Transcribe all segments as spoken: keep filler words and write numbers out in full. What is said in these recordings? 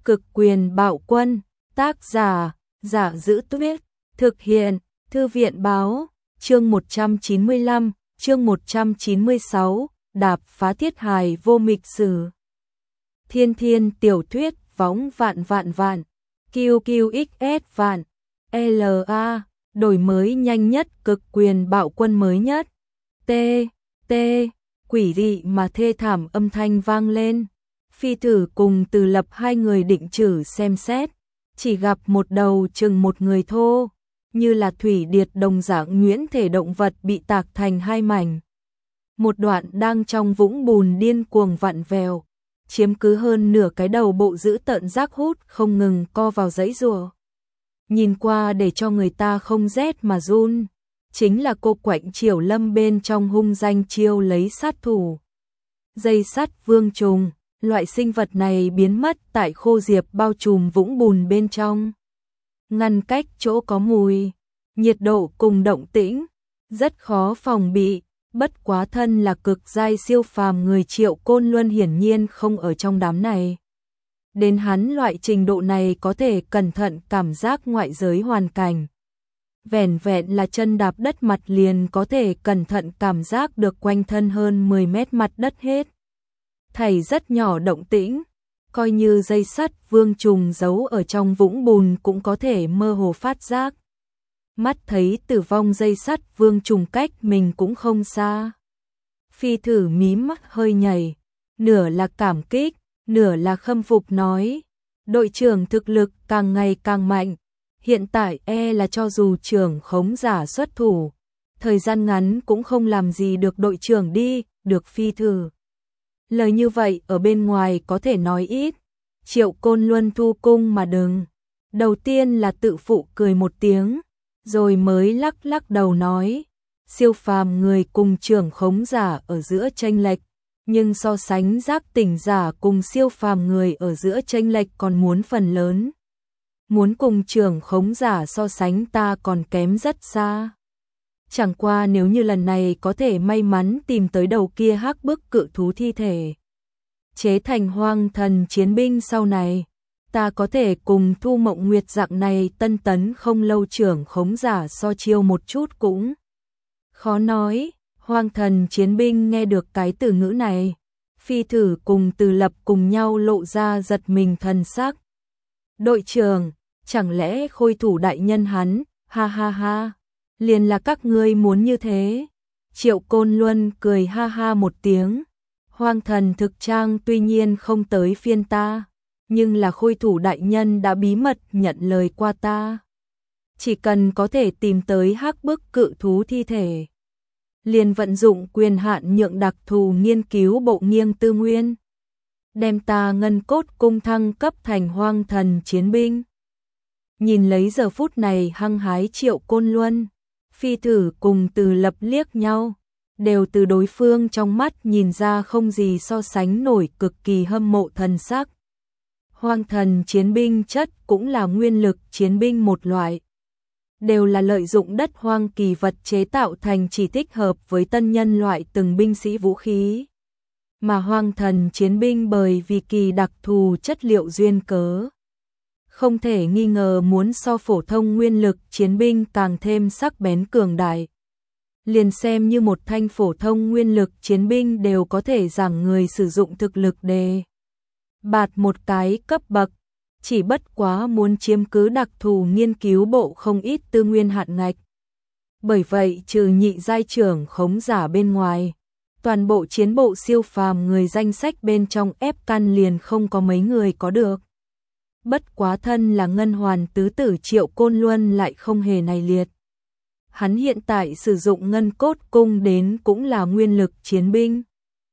Cực quyền bạo quân, tác giả, Giả Giữ Tuyết, thực hiện, Thư viện báo, chương một trăm chín mươi lăm, chương một trăm chín mươi sáu, đạp phá thiết hài vô mịch sử. Thiên thiên tiểu thuyết võng vạn vạn vạn, Q Q X S vạn, L A, đổi mới nhanh nhất cực quyền bạo quân mới nhất. T, T, quỷ dị mà thê thảm âm thanh vang lên. Phi Thử cùng Từ Lập hai người định chử xem xét, chỉ gặp một đầu chừng một người thô, như là thủy điệt đồng dạng nhuyễn thể động vật bị tạc thành hai mảnh. Một đoạn đang trong vũng bùn điên cuồng vặn vèo, chiếm cứ hơn nửa cái đầu bộ giữ tợn rác hút không ngừng co vào giãy giụa. Nhìn qua để cho người ta không rét mà run, chính là cô Quạnh Triều Lâm bên trong hung danh chiêu lấy sát thủ. Dây sắt vương trùng, loại sinh vật này biến mất tại khô diệp bao trùm vũng bùn bên trong. Ngăn cách chỗ có mùi, nhiệt độ cùng động tĩnh, rất khó phòng bị, bất quá thân là cực giai siêu phàm người Triệu Côn Luân hiển nhiên không ở trong đám này. Đến hắn loại trình độ này có thể cẩn thận cảm giác ngoại giới hoàn cảnh. Vẻn vẹn là chân đạp đất mặt liền có thể cẩn thận cảm giác được quanh thân hơn mười mét mặt đất hết thảy rất nhỏ động tĩnh, coi như dây sắt vương trùng giấu ở trong vũng bùn cũng có thể mơ hồ phát giác. Mắt thấy tử vong dây sắt vương trùng cách mình cũng không xa. Phi Thử mí mắt hơi nhảy, nửa là cảm kích, nửa là khâm phục nói, đội trưởng thực lực càng ngày càng mạnh, hiện tại e là cho dù trưởng khống giả xuất thủ, thời gian ngắn cũng không làm gì được đội trưởng đi, được Phi Thử. Lời như vậy ở bên ngoài có thể nói ít, Triệu Côn Luân thu cung mà đừng. Đầu tiên là tự phụ cười một tiếng, rồi mới lắc lắc đầu nói, siêu phàm người cùng trưởng khống giả ở giữa chênh lệch, nhưng so sánh giác tỉnh giả cùng siêu phàm người ở giữa chênh lệch còn muốn phần lớn. Muốn cùng trưởng khống giả so sánh ta còn kém rất xa. Chẳng qua nếu như lần này có thể may mắn tìm tới đầu kia hắc bức cự thú thi thể, chế thành hoang thần chiến binh sau này, ta có thể cùng Thu Mộng Nguyệt dạng này tân tấn không lâu trưởng khống giả so chiêu một chút cũng khó nói. Hoang thần chiến binh nghe được cái từ ngữ này, Phi Thử cùng Từ Lập cùng nhau lộ ra giật mình thần sắc. Đội trưởng, chẳng lẽ khôi thủ đại nhân hắn, ha ha ha, liền là các ngươi muốn như thế. Triệu Côn Luân cười ha ha một tiếng, hoang thần thực trang tuy nhiên không tới phiên ta, nhưng là khôi thủ đại nhân đã bí mật nhận lời qua ta. Chỉ cần có thể tìm tới hắc bức cự thú thi thể, liền vận dụng quyền hạn nhượng đặc thù nghiên cứu bộ nghiêng tư nguyên, đem ta ngân cốt cung thăng cấp thành hoang thần chiến binh. Nhìn lấy giờ phút này hăng hái Triệu Côn Luân, Phi Thử cùng Từ Lập liếc nhau, đều từ đối phương trong mắt nhìn ra không gì so sánh nổi cực kỳ hâm mộ thần sắc. Hoang thần chiến binh chất cũng là nguyên lực chiến binh một loại, đều là lợi dụng đất hoang kỳ vật chế tạo thành chỉ thích hợp với tân nhân loại từng binh sĩ vũ khí. Mà hoang thần chiến binh bởi vì kỳ đặc thù chất liệu duyên cớ, không thể nghi ngờ muốn so phổ thông nguyên lực chiến binh càng thêm sắc bén cường đại. Liền xem như một thanh phổ thông nguyên lực chiến binh đều có thể rằng người sử dụng thực lực đề bạt một cái cấp bậc, chỉ bất quá muốn chiếm cứ đặc thù nghiên cứu bộ không ít tư nguyên hạn ngạch. Bởi vậy trừ nhị giai trưởng khống giả bên ngoài, toàn bộ chiến bộ siêu phàm người danh sách bên trong ép căn liền không có mấy người có được. Bất quá thân là ngân hoàn tứ tử Triệu Côn Luân lại không hề này liệt. Hắn hiện tại sử dụng ngân cốt cung đến cũng là nguyên lực chiến binh,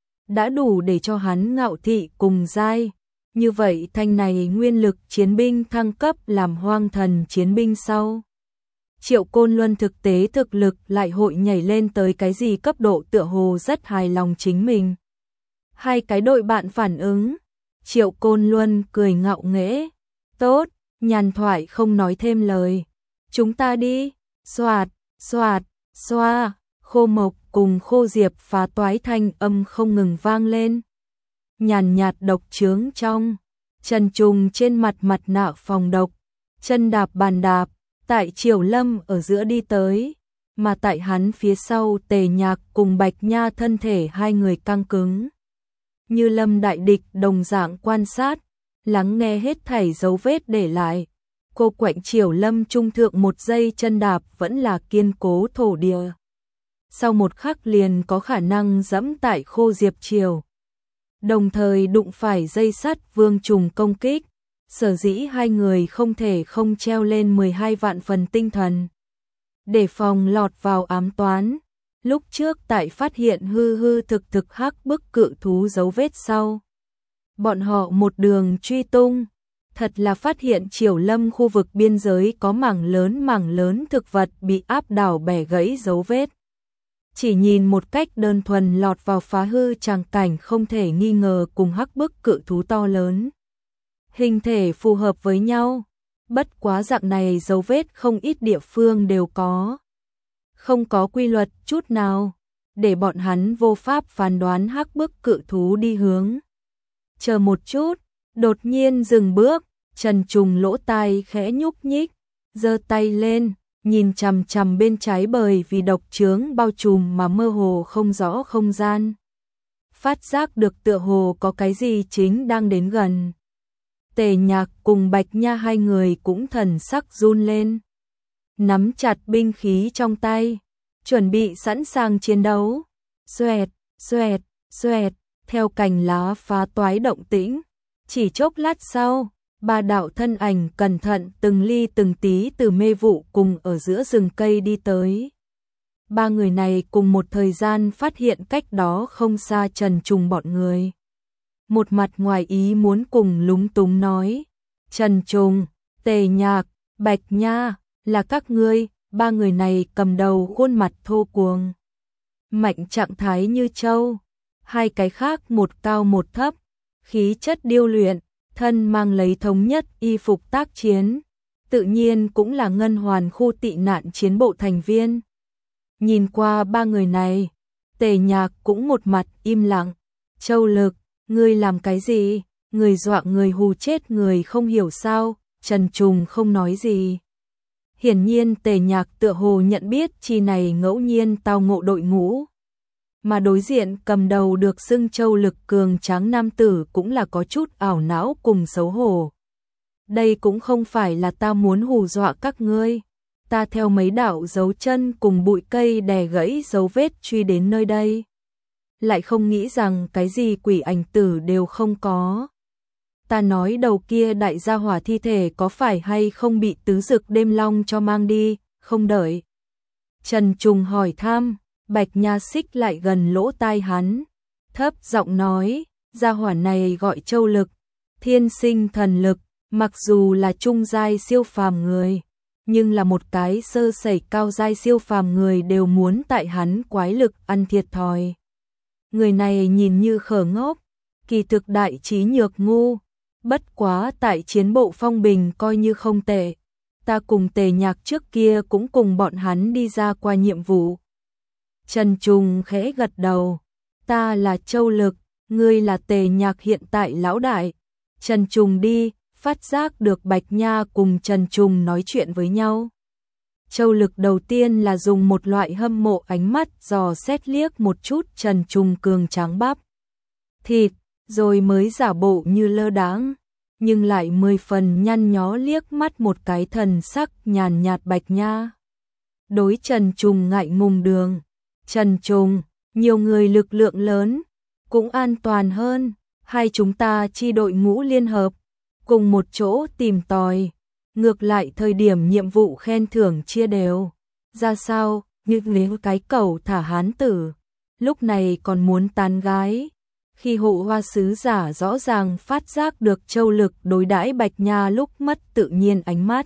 đã đủ để cho hắn ngạo thị cùng giai. Như vậy thanh này nguyên lực chiến binh thăng cấp làm hoang thần chiến binh sau, Triệu Côn Luân thực tế thực lực lại hội nhảy lên tới cái gì cấp độ tựa hồ rất hài lòng chính mình. Hai cái đội bạn phản ứng, Triệu Côn Luân cười ngạo nghễ, tốt, nhàn thoại không nói thêm lời, chúng ta đi. Xoạt, xoạt, xoa, khô mộc cùng khô diệp phá toái thanh âm không ngừng vang lên. Nhàn nhạt độc chướng trong Trần Trùng trên mặt mặt nạ phòng độc, chân đạp bàn đạp, tại Triều Lâm ở giữa đi tới, mà tại hắn phía sau Tề Nhạc cùng Bạch Nha thân thể hai người căng cứng. Như lâm đại địch đồng dạng quan sát, lắng nghe hết thảy dấu vết để lại. Cô quạnh Triều Lâm trung thượng một giây chân đạp vẫn là kiên cố thổ địa. Sau một khắc liền có khả năng dẫm tại Khô Diệp Triều. Đồng thời đụng phải dây sắt Vương Trùng công kích, sở dĩ hai người không thể không treo lên mười hai vạn phần tinh thần. Để phòng lọt vào ám toán, lúc trước tại phát hiện hư hư thực thực hắc bức cự thú dấu vết sau. Bọn họ một đường truy tung, thật là phát hiện Triều Lâm khu vực biên giới có mảng lớn mảng lớn thực vật bị áp đảo bẻ gãy dấu vết. Chỉ nhìn một cách đơn thuần lọt vào phá hư tràng cảnh không thể nghi ngờ cùng hắc bức cự thú to lớn. Hình thể phù hợp với nhau, bất quá dạng này dấu vết không ít địa phương đều có. Không có quy luật chút nào, để bọn hắn vô pháp phán đoán hắc bức cự thú đi hướng. Chờ một chút, đột nhiên dừng bước, Trần Trùng lỗ tai khẽ nhúc nhích, giơ tay lên, nhìn chằm chằm bên trái bởi vì độc chướng bao trùm mà mơ hồ không rõ không gian. Phát giác được tựa hồ có cái gì chính đang đến gần. Tề Nhạc cùng Bạch Nha hai người cũng thần sắc run lên. Nắm chặt binh khí trong tay, chuẩn bị sẵn sàng chiến đấu. Xoẹt, xoẹt, xoẹt, theo cành lá phá toái động tĩnh. Chỉ chốc lát sau, ba đạo thân ảnh cẩn thận từng ly từng tí từ mê vụ cùng ở giữa rừng cây đi tới. Ba người này cùng một thời gian phát hiện cách đó không xa Trần Trùng bọn người. Một mặt ngoài ý muốn cùng lúng túng nói, Trần Trùng, Tề Nhạc, Bạch Nha, là các ngươi. Ba người này cầm đầu khuôn mặt thô cuồng, mạnh trạng thái như trâu, hai cái khác một cao một thấp, khí chất điêu luyện, thân mang lấy thống nhất y phục tác chiến, tự nhiên cũng là ngân hoàn khu tị nạn chiến bộ thành viên. Nhìn qua ba người này, Tề Nhạc cũng một mặt im lặng. Châu Lực, ngươi làm cái gì? Người dọa người hù chết người không hiểu sao? Trần Trùng không nói gì. Hiển nhiên Tề Nhạc tựa hồ nhận biết chi này ngẫu nhiên tao ngộ đội ngũ. Mà đối diện cầm đầu được xưng Châu Lực cường tráng nam tử cũng là có chút ảo não cùng xấu hổ. Đây cũng không phải là ta muốn hù dọa các ngươi. Ta theo mấy đạo dấu chân cùng bụi cây đè gãy dấu vết truy đến nơi đây. Lại không nghĩ rằng cái gì quỷ ảnh tử đều không có. Ta nói đầu kia đại gia hỏa thi thể có phải hay không bị tứ dực đêm long cho mang đi, không đợi. Trần Trùng hỏi thăm, Bạch Nha xích lại gần lỗ tai hắn, thấp giọng nói, gia hỏa này gọi Châu Lực, thiên sinh thần lực, mặc dù là trung giai siêu phàm người, nhưng là một cái sơ sẩy cao giai siêu phàm người đều muốn tại hắn quái lực ăn thiệt thòi. Người này nhìn như khờ ngốc, kỳ thực đại trí nhược ngu, bất quá tại chiến bộ phong bình coi như không tệ. Ta cùng Tề Nhạc trước kia cũng cùng bọn hắn đi ra qua nhiệm vụ. Trần Trùng khẽ gật đầu, ta là Châu Lực, ngươi là Tề Nhạc hiện tại lão đại. Trần Trùng đi, phát giác được Bạch Nha cùng Trần Trùng nói chuyện với nhau. Châu Lực đầu tiên là dùng một loại hâm mộ ánh mắt dò xét liếc một chút Trần Trùng cường tráng bắp thịt, rồi mới giả bộ như lơ đãng, nhưng lại mười phần nhăn nhó liếc mắt một cái thần sắc nhàn nhạt Bạch Nha. Đối Trần Trùng ngại ngùng đường, Trần Trùng, nhiều người lực lượng lớn, cũng an toàn hơn, hai chúng ta chi đội ngũ liên hợp, cùng một chỗ tìm tòi. Ngược lại thời điểm nhiệm vụ khen thưởng chia đều, ra sao, như nếu cái cẩu thả hán tử, lúc này còn muốn tán gái. Khi hộ hoa sứ giả rõ ràng phát giác được Châu Lực đối đãi Bạch Nha lúc mất tự nhiên ánh mắt.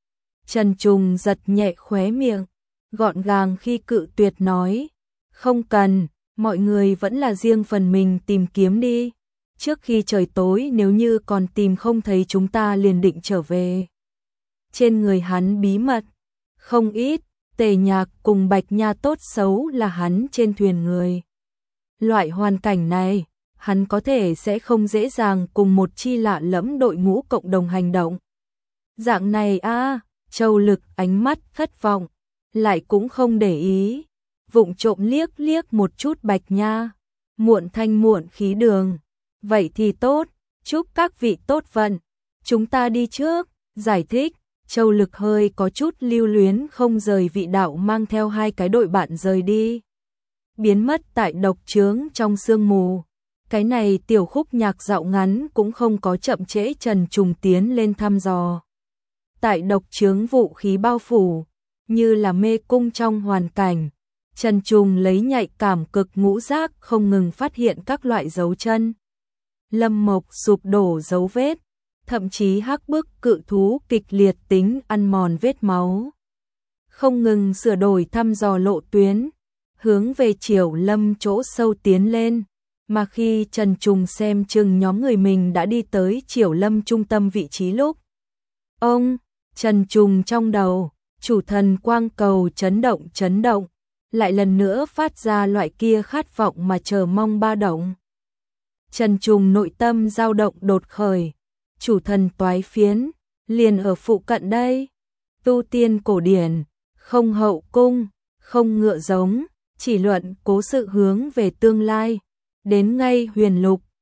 Trần Trùng giật nhẹ khóe miệng, gọn gàng khi cự tuyệt nói, không cần, mọi người vẫn là riêng phần mình tìm kiếm đi. Trước khi trời tối nếu như còn tìm không thấy chúng ta liền định trở về. Trên người hắn bí mật không ít, Tề Nhạc cùng Bạch Nha tốt xấu là hắn trên thuyền người. Loại hoàn cảnh này, hắn có thể sẽ không dễ dàng cùng một chi lạ lẫm đội ngũ cộng đồng hành động. Dạng này a, Châu Lực ánh mắt thất vọng, lại cũng không để ý, vụng trộm liếc liếc một chút Bạch Nha, muộn thanh muộn khí đường. Vậy thì tốt, chúc các vị tốt vận, chúng ta đi trước, giải thích. Châu Lực hơi có chút lưu luyến không rời vị đạo mang theo hai cái đội bạn rời đi, biến mất tại độc trướng trong sương mù. Cái này tiểu khúc nhạc dạo ngắn cũng không có chậm trễ Trần Trùng tiến lên thăm dò. Tại độc trướng vũ khí bao phủ, như là mê cung trong hoàn cảnh, Trần Trùng lấy nhạy cảm cực ngũ giác không ngừng phát hiện các loại dấu chân, lâm mộc sụp đổ dấu vết, thậm chí hắc bức cự thú kịch liệt tính ăn mòn vết máu. Không ngừng sửa đổi thăm dò lộ tuyến, hướng về Triều Lâm chỗ sâu tiến lên, mà khi Trần Trùng xem chừng nhóm người mình đã đi tới Triều Lâm trung tâm vị trí lúc. Ông, Trần Trùng trong đầu, chủ thần quang cầu chấn động chấn động, lại lần nữa phát ra loại kia khát vọng mà chờ mong ba động. Trần Trùng nội tâm dao động đột khởi, chủ thần toái phiến, liền ở phụ cận đây. Tu tiên cổ điển, không hậu cung, không ngựa giống, chỉ luận cố sự hướng về tương lai. Đến ngay huyền lục,